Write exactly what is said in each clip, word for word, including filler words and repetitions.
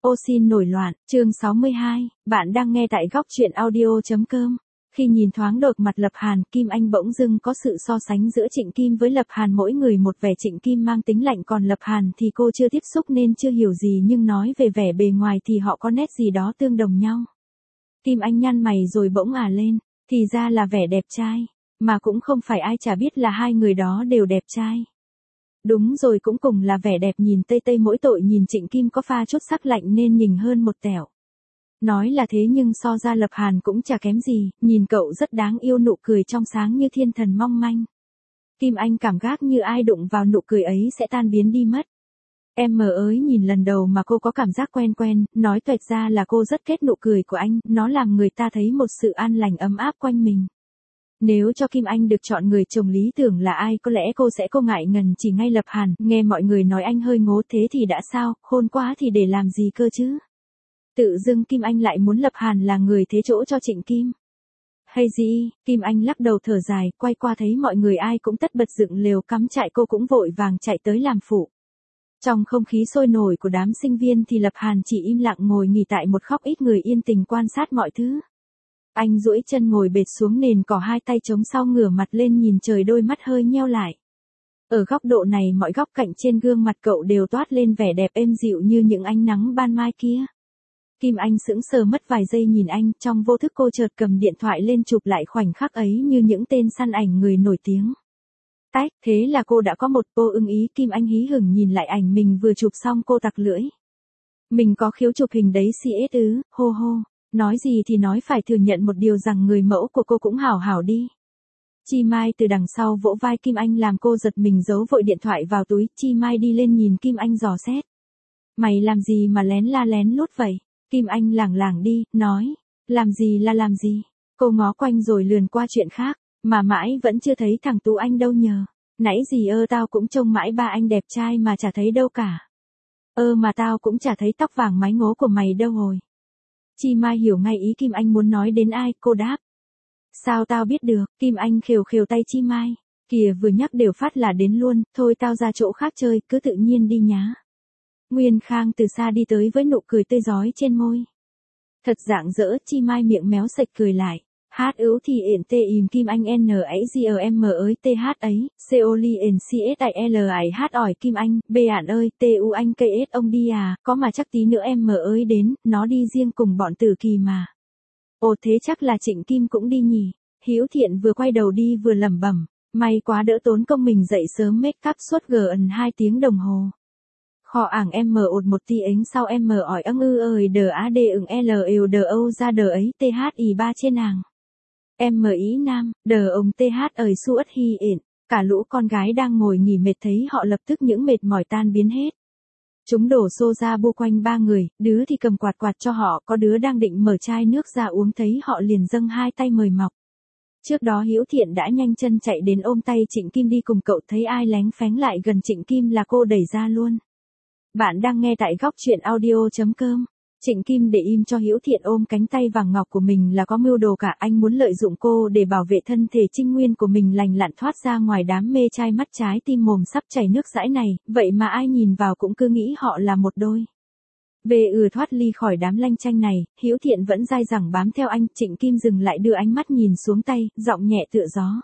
Ô xin nổi loạn, chương sáu mươi hai, bạn đang nghe tại góc truyện audio.com. Khi nhìn thoáng đột mặt Lập Hàn, Kim Anh bỗng dưng có sự so sánh giữa Trịnh Kim với Lập Hàn, mỗi người một vẻ. Trịnh Kim mang tính lạnh, còn Lập Hàn thì cô chưa tiếp xúc nên chưa hiểu gì, nhưng nói về vẻ bề ngoài thì họ có nét gì đó tương đồng nhau. Kim Anh nhăn mày rồi bỗng ả lên, thì ra là vẻ đẹp trai, mà cũng không phải ai chả biết là hai người đó đều đẹp trai. Đúng rồi, cũng cùng là vẻ đẹp, nhìn tây tây mỗi tội nhìn Trịnh Kim có pha chút sắc lạnh nên nhìn hơn một tẹo. Nói là thế nhưng so ra Lập Hàn cũng chả kém gì, nhìn cậu rất đáng yêu, nụ cười trong sáng như thiên thần mong manh. Kim Anh cảm giác như ai đụng vào nụ cười ấy sẽ tan biến đi mất. Em mờ ơi, nhìn lần đầu mà cô có cảm giác quen quen, nói toẹt ra là cô rất ghét nụ cười của anh, nó làm người ta thấy một sự an lành ấm áp quanh mình. Nếu cho Kim Anh được chọn người chồng lý tưởng là ai, có lẽ cô sẽ cô ngại ngần chỉ ngay Lập Hàn. Nghe mọi người nói anh hơi ngố, thế thì đã sao, khôn quá thì để làm gì cơ chứ. Tự dưng Kim Anh lại muốn Lập Hàn là người thế chỗ cho Trịnh Kim. Hay gì, Kim Anh lắc đầu thở dài, quay qua thấy mọi người ai cũng tất bật dựng lều cắm trại, cô cũng vội vàng chạy tới làm phụ. Trong không khí sôi nổi của đám sinh viên thì Lập Hàn chỉ im lặng ngồi nghỉ tại một góc, ít người, yên tình quan sát mọi thứ. Anh duỗi chân ngồi bệt xuống nền cỏ, hai tay chống sau, ngửa mặt lên nhìn trời, đôi mắt hơi nheo lại. Ở góc độ này, mọi góc cạnh trên gương mặt cậu đều toát lên vẻ đẹp êm dịu như những ánh nắng ban mai kia. Kim Anh sững sờ mất vài giây nhìn anh, trong vô thức cô chợt cầm điện thoại lên chụp lại khoảnh khắc ấy như những tên săn ảnh người nổi tiếng. Tách, thế là cô đã có một cô ưng ý. Kim Anh hí hửng nhìn lại ảnh mình vừa chụp xong, cô tặc lưỡi. Mình có khiếu chụp hình đấy xê ét ư, hô hô. Nói gì thì nói, phải thừa nhận một điều rằng người mẫu của cô cũng hảo hảo đi. Chi Mai từ đằng sau vỗ vai Kim Anh làm cô giật mình, giấu vội điện thoại vào túi. Chi Mai đi lên nhìn Kim Anh dò xét. Mày làm gì mà lén la lén lút vậy? Kim Anh lảng lảng đi, nói. Làm gì là làm gì? Cô ngó quanh rồi lườn qua chuyện khác, mà mãi vẫn chưa thấy thằng Tú Anh đâu nhờ. Nãy gì ơ, tao cũng trông mãi ba anh đẹp trai mà chả thấy đâu cả. Ơ mà tao cũng chả thấy tóc vàng mái ngố của mày đâu rồi. Chi Mai hiểu ngay ý Kim Anh muốn nói đến ai, cô đáp. Sao tao biết được? Kim Anh khều khều tay Chi Mai. Kìa, vừa nhắc đều phát là đến luôn, thôi tao ra chỗ khác chơi, cứ tự nhiên đi nhá. Nguyên Khang từ xa đi tới với nụ cười tươi rói trên môi. Thật rạng rỡ. Chi Mai miệng méo sạch cười lại. Hát ữu thì ển tê im Kim Anh n ấy g m ơi th ấy, co li n c s i l ấy hát ỏi Kim Anh, bê ản ơi, t u anh k s ông đi à, có mà chắc tí nữa em mờ ơi đến, nó đi riêng cùng bọn Tử Kỳ mà. Ồ, thế chắc là Trịnh Kim cũng đi nhỉ. Hữu Thiện vừa quay đầu đi vừa lẩm bẩm, may quá đỡ tốn công mình dậy sớm make up suốt gần hai tiếng đồng hồ. Kho ảng em mờ ột một tí ánh sau em mờ ỏi âng ư ơi đờ á đê ừng l đều đờ âu ra đờ ấy th i ba trên nàng. Em mờ ý nam, đờ ông th ơi su ất hi ện, cả lũ con gái đang ngồi nghỉ mệt thấy họ lập tức những mệt mỏi tan biến hết. Chúng đổ xô ra bu quanh ba người, đứa thì cầm quạt quạt cho họ, có đứa đang định mở chai nước ra uống, thấy họ liền dâng hai tay mời mọc. Trước đó Hữu Thiện đã nhanh chân chạy đến ôm tay Trịnh Kim đi cùng cậu, thấy ai lén phén lại gần Trịnh Kim là cô đẩy ra luôn. Bạn đang nghe tại góc truyện audio.com. Trịnh Kim để im cho Hữu Thiện ôm cánh tay vàng ngọc của mình là có mưu đồ cả, anh muốn lợi dụng cô để bảo vệ thân thể trinh nguyên của mình lành lặn thoát ra ngoài đám mê trai mắt trái tim mồm sắp chảy nước dãi này, vậy mà ai nhìn vào cũng cứ nghĩ họ là một đôi. Về ừ thoát ly khỏi đám lanh chanh này, Hữu Thiện vẫn dai dẳng bám theo anh. Trịnh Kim dừng lại đưa ánh mắt nhìn xuống tay, giọng nhẹ tựa gió.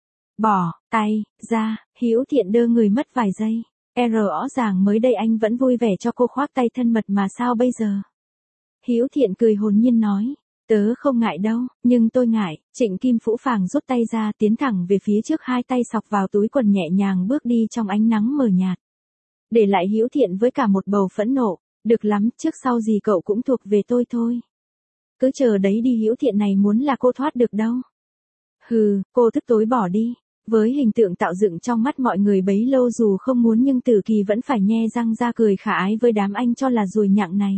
Bỏ tay ra. Hữu Thiện đơ người mất vài giây. E rõ ràng mới đây anh vẫn vui vẻ cho cô khoác tay thân mật mà sao bây giờ? Hữu Thiện cười hồn nhiên nói, tớ không ngại đâu, nhưng tôi ngại. Trịnh Kim phũ phàng rút tay ra, tiến thẳng về phía trước, hai tay sọc vào túi quần nhẹ nhàng bước đi trong ánh nắng mờ nhạt. Để lại Hữu Thiện với cả một bầu phẫn nộ, được lắm, trước sau gì cậu cũng thuộc về tôi thôi. Cứ chờ đấy đi, Hữu Thiện này muốn là cô thoát được đâu. Hừ, cô tức tối bỏ đi. Với hình tượng tạo dựng trong mắt mọi người bấy lâu, dù không muốn nhưng Tử Kỳ vẫn phải nhe răng ra cười khả ái với đám anh cho là ruồi nhặng này.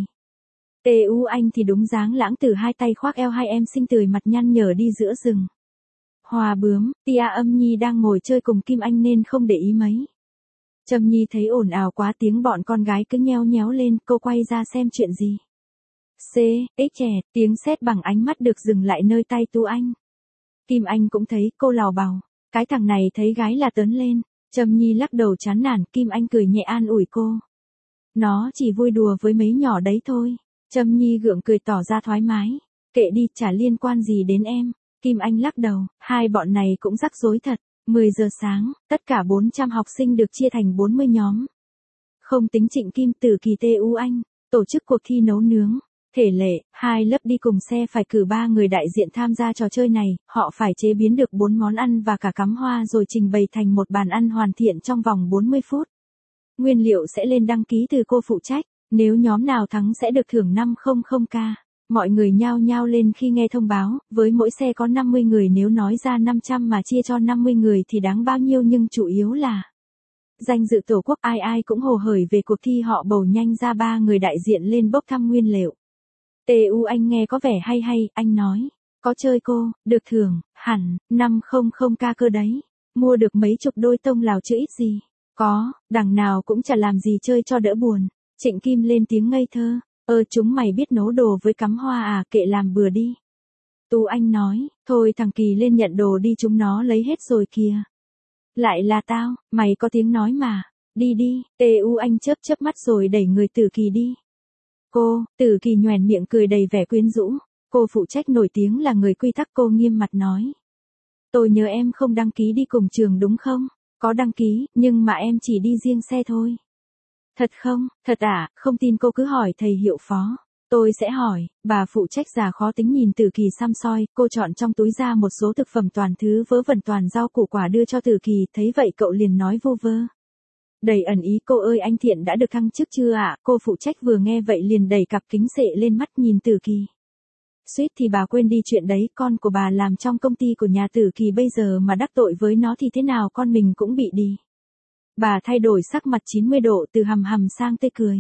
Tu anh thì đúng dáng lãng tử, hai tay khoác eo hai em xinh tươi mặt nhăn nhở đi giữa rừng. Hòa Bướm, Tia Âm Nhi đang ngồi chơi cùng Kim Anh nên không để ý mấy. Trâm Nhi thấy ồn ào quá, tiếng bọn con gái cứ nheo nhéo lên, cô quay ra xem chuyện gì. C, ích trẻ, tiếng sét bằng ánh mắt được dừng lại nơi tay Tú Anh. Kim Anh cũng thấy, cô lào bào. Cái thằng này thấy gái là tớn lên. Trâm Nhi lắc đầu chán nản, Kim Anh cười nhẹ an ủi cô. Nó chỉ vui đùa với mấy nhỏ đấy thôi. Trâm Nhi gượng cười tỏ ra thoải mái. Kệ đi, chả liên quan gì đến em. Kim Anh lắc đầu, hai bọn này cũng rắc rối thật. mười giờ sáng, tất cả bốn trăm học sinh được chia thành bốn mươi nhóm. Không tính Trịnh Kim, Tử Kỳ, tê u Anh, tổ chức cuộc thi nấu nướng. Thể lệ, hai lớp đi cùng xe phải cử ba người đại diện tham gia trò chơi này, họ phải chế biến được bốn món ăn và cả cắm hoa rồi trình bày thành một bàn ăn hoàn thiện trong vòng bốn mươi phút. Nguyên liệu sẽ lên đăng ký từ cô phụ trách, nếu nhóm nào thắng sẽ được thưởng năm trăm k. Mọi người nhao nhao lên khi nghe thông báo, với mỗi xe có năm mươi người, nếu nói ra năm trăm mà chia cho năm mươi người thì đáng bao nhiêu, nhưng chủ yếu là danh dự tổ quốc, ai ai cũng hồ hởi về cuộc thi. Họ bầu nhanh ra ba người đại diện lên bốc thăm nguyên liệu. tê u Anh nghe có vẻ hay hay, anh nói, có chơi cô, được thưởng, hẳn, năm trăm k cơ đấy, mua được mấy chục đôi tông lào chứ ít gì. Có, đằng nào cũng chả làm gì chơi cho đỡ buồn. Trịnh Kim lên tiếng ngây thơ, ơ chúng mày biết nấu đồ với cắm hoa à, kệ làm bừa đi. Tú Anh nói, thôi thằng Kỳ lên nhận đồ đi, chúng nó lấy hết rồi kìa. Lại là tao, mày có tiếng nói mà, đi đi, tê u Anh chớp chớp mắt rồi đẩy người Tử Kỳ đi. Cô, Tử Kỳ nhoẻn miệng cười đầy vẻ quyến rũ, cô phụ trách nổi tiếng là người quy tắc, cô nghiêm mặt nói. Tôi nhớ em không đăng ký đi cùng trường đúng không? Có đăng ký, nhưng mà em chỉ đi riêng xe thôi. Thật không, thật à, không tin cô cứ hỏi thầy hiệu phó. Tôi sẽ hỏi, bà phụ trách già khó tính nhìn Tử Kỳ xăm soi, cô chọn trong túi ra một số thực phẩm toàn thứ vớ vẩn toàn rau củ quả đưa cho Tử Kỳ, thấy vậy cậu liền nói vô vơ. Đầy ẩn ý, cô ơi anh Thiện đã được thăng chức chưa ạ? À? Cô phụ trách vừa nghe vậy liền đẩy cặp kính xệ lên mắt nhìn Tử Kỳ. Suýt thì bà quên đi chuyện đấy, con của bà làm trong công ty của nhà Tử Kỳ, bây giờ mà đắc tội với nó thì thế nào con mình cũng bị đi. Bà thay đổi sắc mặt chín mươi độ từ hầm hầm sang tê cười.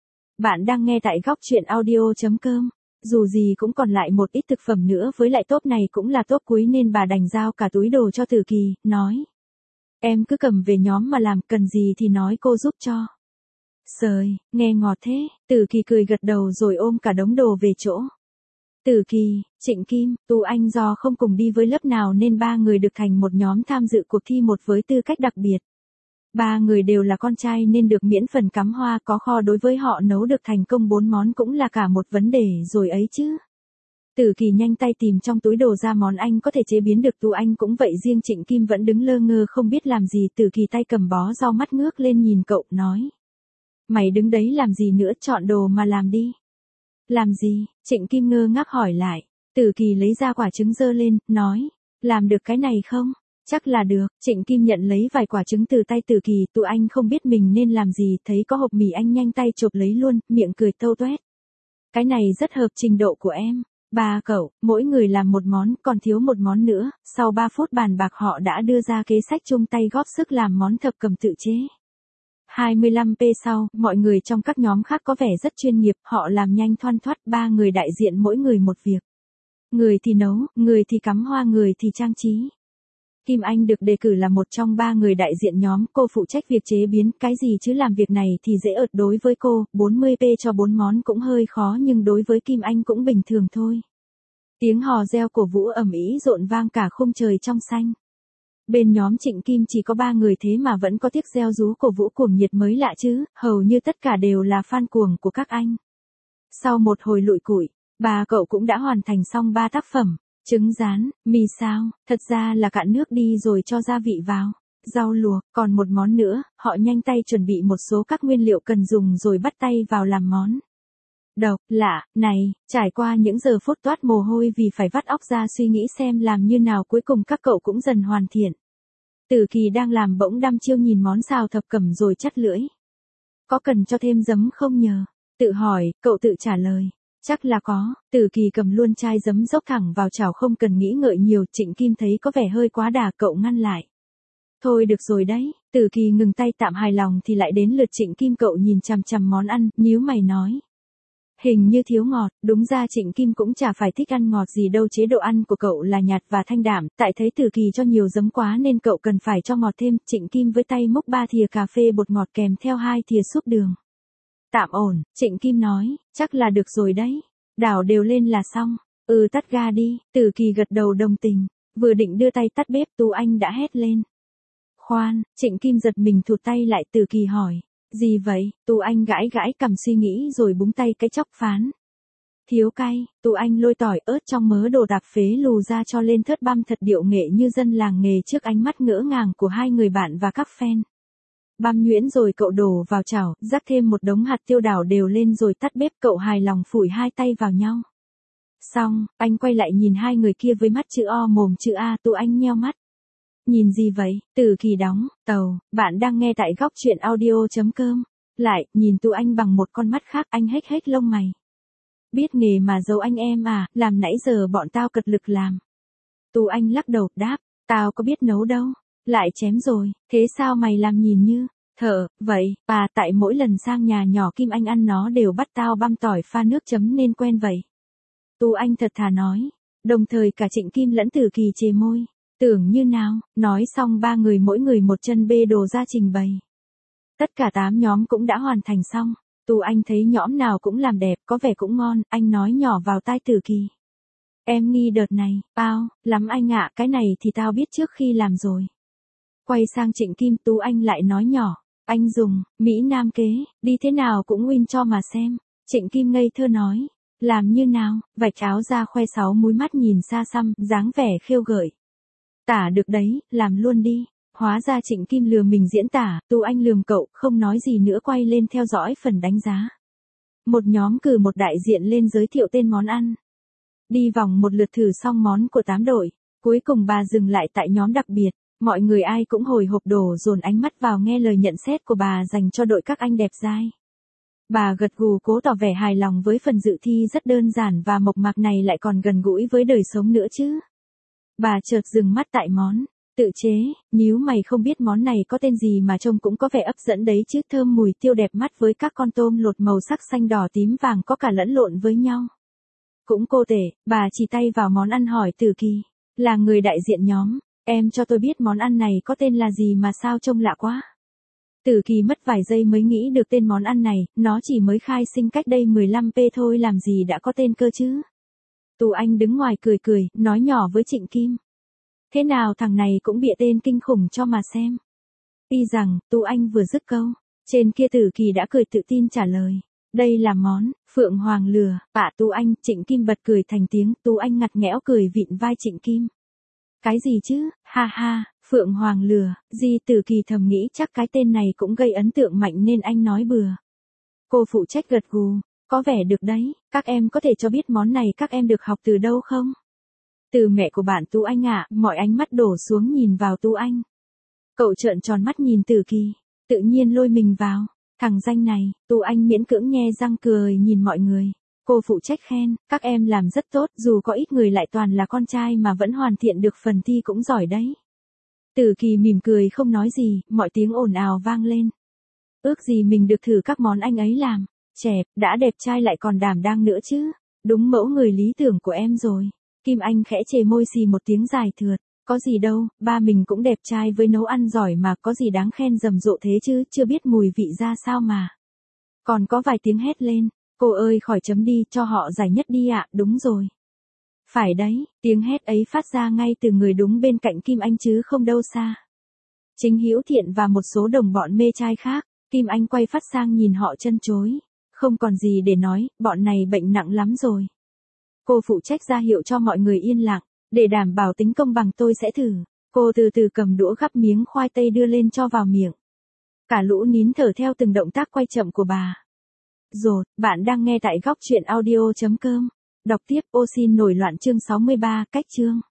Bạn đang nghe tại góc truyện audio.com. Dù gì cũng còn lại một ít thực phẩm nữa, với lại top này cũng là top cuối nên bà đành giao cả túi đồ cho Tử Kỳ, nói. Em cứ cầm về nhóm mà làm, cần gì thì nói cô giúp cho. Sời, nghe ngọt thế, Tử Kỳ cười gật đầu rồi ôm cả đống đồ về chỗ. Tử Kỳ, Trịnh Kim, Tú Anh do không cùng đi với lớp nào nên ba người được thành một nhóm tham dự cuộc thi, một với tư cách đặc biệt. Ba người đều là con trai nên được miễn phần cắm hoa, có kho, đối với họ nấu được thành công bốn món cũng là cả một vấn đề rồi ấy chứ. Tử Kỳ nhanh tay tìm trong túi đồ ra món anh có thể chế biến được, Tú Anh cũng vậy, riêng Trịnh Kim vẫn đứng lơ ngơ không biết làm gì. Tử Kỳ tay cầm bó rau, mắt ngước lên nhìn cậu, nói. Mày đứng đấy làm gì nữa, chọn đồ mà làm đi. Làm gì? Trịnh Kim ngơ ngác hỏi lại. Tử Kỳ lấy ra quả trứng giơ lên, nói. Làm được cái này không? Chắc là được. Trịnh Kim nhận lấy vài quả trứng từ tay Tử Kỳ. Tú Anh không biết mình nên làm gì, thấy có hộp mì anh nhanh tay chộp lấy luôn, miệng cười tâu toét. Cái này rất hợp trình độ của em. Ba cậu, mỗi người làm một món, còn thiếu một món nữa. Sau ba phút bàn bạc họ đã đưa ra kế sách chung tay góp sức làm món thập cẩm tự chế. hai mươi lăm phút sau, mọi người trong các nhóm khác có vẻ rất chuyên nghiệp, họ làm nhanh thoăn thoắt, ba người đại diện mỗi người một việc. Người thì nấu, người thì cắm hoa, người thì trang trí. Kim Anh được đề cử là một trong ba người đại diện nhóm, cô phụ trách việc chế biến, cái gì chứ làm việc này thì dễ ợt đối với cô, bốn mươi phút cho bốn món cũng hơi khó nhưng đối với Kim Anh cũng bình thường thôi. Tiếng hò reo cổ vũ ầm ĩ rộn vang cả khung trời trong xanh. Bên nhóm Trịnh Kim chỉ có ba người thế mà vẫn có tiếc reo rú cổ vũ cuồng nhiệt, mới lạ chứ, hầu như tất cả đều là fan cuồng của các anh. Sau một hồi lụi cụi, bà cậu cũng đã hoàn thành xong ba tác phẩm. Trứng rán, mì xào, thật ra là cạn nước đi rồi cho gia vị vào, rau luộc, còn một món nữa, họ nhanh tay chuẩn bị một số các nguyên liệu cần dùng rồi bắt tay vào làm món. Độc, lạ, này, trải qua những giờ phút toát mồ hôi vì phải vắt óc ra suy nghĩ xem làm như nào, cuối cùng các cậu cũng dần hoàn thiện. Tử Kỳ đang làm bỗng đăm chiêu nhìn món xào thập cẩm rồi chắt lưỡi. Có cần cho thêm giấm không nhờ? Tự hỏi, cậu tự trả lời. Chắc là có. Tử Kỳ cầm luôn chai giấm dốc thẳng vào chảo không cần nghĩ ngợi nhiều. Trịnh Kim thấy có vẻ hơi quá đà, cậu ngăn lại. Thôi được rồi đấy. Tử Kỳ ngừng tay tạm hài lòng thì lại đến lượt Trịnh Kim, cậu nhìn chằm chằm món ăn, nhíu mày nói. Hình như thiếu ngọt, đúng ra Trịnh Kim cũng chả phải thích ăn ngọt gì đâu, chế độ ăn của cậu là nhạt và thanh đạm, tại thấy Tử Kỳ cho nhiều giấm quá nên cậu cần phải cho ngọt thêm. Trịnh Kim với tay múc ba thìa cà phê bột ngọt kèm theo hai thìa súp đường. Tạm ổn, Trịnh Kim nói, chắc là được rồi đấy. Đảo đều lên là xong. Ừ, tắt ga đi. Tử Kỳ gật đầu đồng tình, vừa định đưa tay tắt bếp, Tú Anh đã hét lên. Khoan, Trịnh Kim giật mình thụt tay lại. Tử Kỳ hỏi, Gì vậy? Tú Anh gãi gãi cầm suy nghĩ rồi búng tay cái chốc phán. Thiếu cay, Tú Anh lôi tỏi ớt trong mớ đồ đạp phế lù ra cho lên thớt băm thật điệu nghệ như dân làng nghề trước ánh mắt ngỡ ngàng của hai người bạn và các fan. Băm nhuyễn rồi cậu đổ vào chảo, rắc thêm một đống hạt tiêu đảo đều lên rồi tắt bếp, cậu hài lòng phủi hai tay vào nhau. Xong, anh quay lại nhìn hai người kia với mắt chữ O mồm chữ A. Tú Anh nheo mắt. Nhìn gì vậy? Từ Kỳ đóng, tàu, bạn đang nghe tại góc truyện audio.com. Lại, nhìn Tú Anh bằng một con mắt khác, anh hếch hếch lông mày. Biết nghề mà giấu anh em à, làm nãy giờ bọn tao cật lực làm. Tú Anh lắc đầu, đáp, tao có biết nấu đâu. Lại chém rồi, thế sao mày làm nhìn như, thợ, vậy, à tại mỗi lần sang nhà nhỏ Kim Anh ăn nó đều bắt tao băm tỏi pha nước chấm nên quen vậy. Tú Anh thật thà nói, đồng thời cả Trịnh Kim lẫn Từ Kỳ chề môi, tưởng như nào, nói xong ba người mỗi người một chân bê đồ ra trình bày. Tất cả tám nhóm cũng đã hoàn thành xong, Tú Anh thấy nhóm nào cũng làm đẹp, có vẻ cũng ngon, anh nói nhỏ vào tai Từ Kỳ. Em nghi đợt này, bao, lắm anh ạ, cái này thì tao biết trước khi làm rồi. Quay sang Trịnh Kim, Tú Anh lại nói nhỏ, anh dùng, Mỹ Nam kế, đi thế nào cũng win cho mà xem. Trịnh Kim ngây thơ nói, làm như nào, vạch áo ra khoe sáu múi mắt nhìn xa xăm, dáng vẻ khêu gợi. Tả được đấy, làm luôn đi. Hóa ra Trịnh Kim lừa mình diễn tả, Tú Anh lườm cậu, không nói gì nữa quay lên theo dõi phần đánh giá. Một nhóm cử một đại diện lên giới thiệu tên món ăn. Đi vòng một lượt thử xong món của tám đội, cuối cùng bà dừng lại tại nhóm đặc biệt. Mọi người ai cũng hồi hộp đổ dồn ánh mắt vào nghe lời nhận xét của bà dành cho đội các anh đẹp dai. Bà gật gù cố tỏ vẻ hài lòng với phần dự thi rất đơn giản và mộc mạc này lại còn gần gũi với đời sống nữa chứ. Bà chợt dừng mắt tại món tự chế, nhíu mày không biết món này có tên gì mà trông cũng có vẻ hấp dẫn đấy chứ, thơm mùi tiêu đẹp mắt với các con tôm lột màu sắc xanh đỏ tím vàng có cả lẫn lộn với nhau. Cũng cô tể, bà chỉ tay vào món ăn hỏi Từ Kỳ, là người đại diện nhóm. Em cho tôi biết món ăn này có tên là gì mà sao trông lạ quá. Từ Kỳ mất vài giây mới nghĩ được tên món ăn này, nó chỉ mới khai sinh cách đây mười lăm phút thôi làm gì đã có tên cơ chứ. Tú Anh đứng ngoài cười cười, nói nhỏ với Trịnh Kim. Thế nào thằng này cũng bịa tên kinh khủng cho mà xem. Y rằng, Tú Anh vừa dứt câu, trên kia Từ Kỳ đã cười tự tin trả lời. Đây là món, Phượng Hoàng lừa, bạ Tú Anh, Trịnh Kim bật cười thành tiếng, Tú Anh ngặt nghẽo cười vịn vai Trịnh Kim. Cái gì chứ, ha ha, Phượng Hoàng lừa, Di Từ Kỳ thầm nghĩ chắc cái tên này cũng gây ấn tượng mạnh nên anh nói bừa. Cô phụ trách gật gù, có vẻ được đấy, các em có thể cho biết món này các em được học từ đâu không? Từ mẹ của bạn Tú Anh ạ, mọi ánh mắt đổ xuống nhìn vào Tú Anh. Cậu trợn tròn mắt nhìn Từ Kỳ, tự nhiên lôi mình vào, thằng danh này, Tú Anh miễn cưỡng nhe răng cười nhìn mọi người. Cô phụ trách khen, các em làm rất tốt, dù có ít người lại toàn là con trai mà vẫn hoàn thiện được phần thi cũng giỏi đấy. Từ Kỳ mỉm cười không nói gì, mọi tiếng ồn ào vang lên. Ước gì mình được thử các món anh ấy làm, chẹp, đã đẹp trai lại còn đảm đang nữa chứ, đúng mẫu người lý tưởng của em rồi. Kim Anh khẽ chề môi xì một tiếng dài thượt, có gì đâu, ba mình cũng đẹp trai với nấu ăn giỏi mà có gì đáng khen rầm rộ thế chứ, chưa biết mùi vị ra sao mà. Còn có vài tiếng hét lên. Cô ơi khỏi chấm đi, cho họ giải nhất đi ạ, đúng rồi. Phải đấy, tiếng hét ấy phát ra ngay từ người đúng bên cạnh Kim Anh chứ không đâu xa. Chính Hữu Thiện và một số đồng bọn mê trai khác, Kim Anh quay phát sang nhìn họ chân chối. Không còn gì để nói, bọn này bệnh nặng lắm rồi. Cô phụ trách ra hiệu cho mọi người yên lặng, để đảm bảo tính công bằng tôi sẽ thử. Cô từ từ cầm đũa gắp miếng khoai tây đưa lên cho vào miệng. Cả lũ nín thở theo từng động tác quay chậm của bà. Rồi, bạn đang nghe tại góc truyện audio.com. Đọc tiếp ô xin nổi loạn chương sáu mươi ba, cách chương.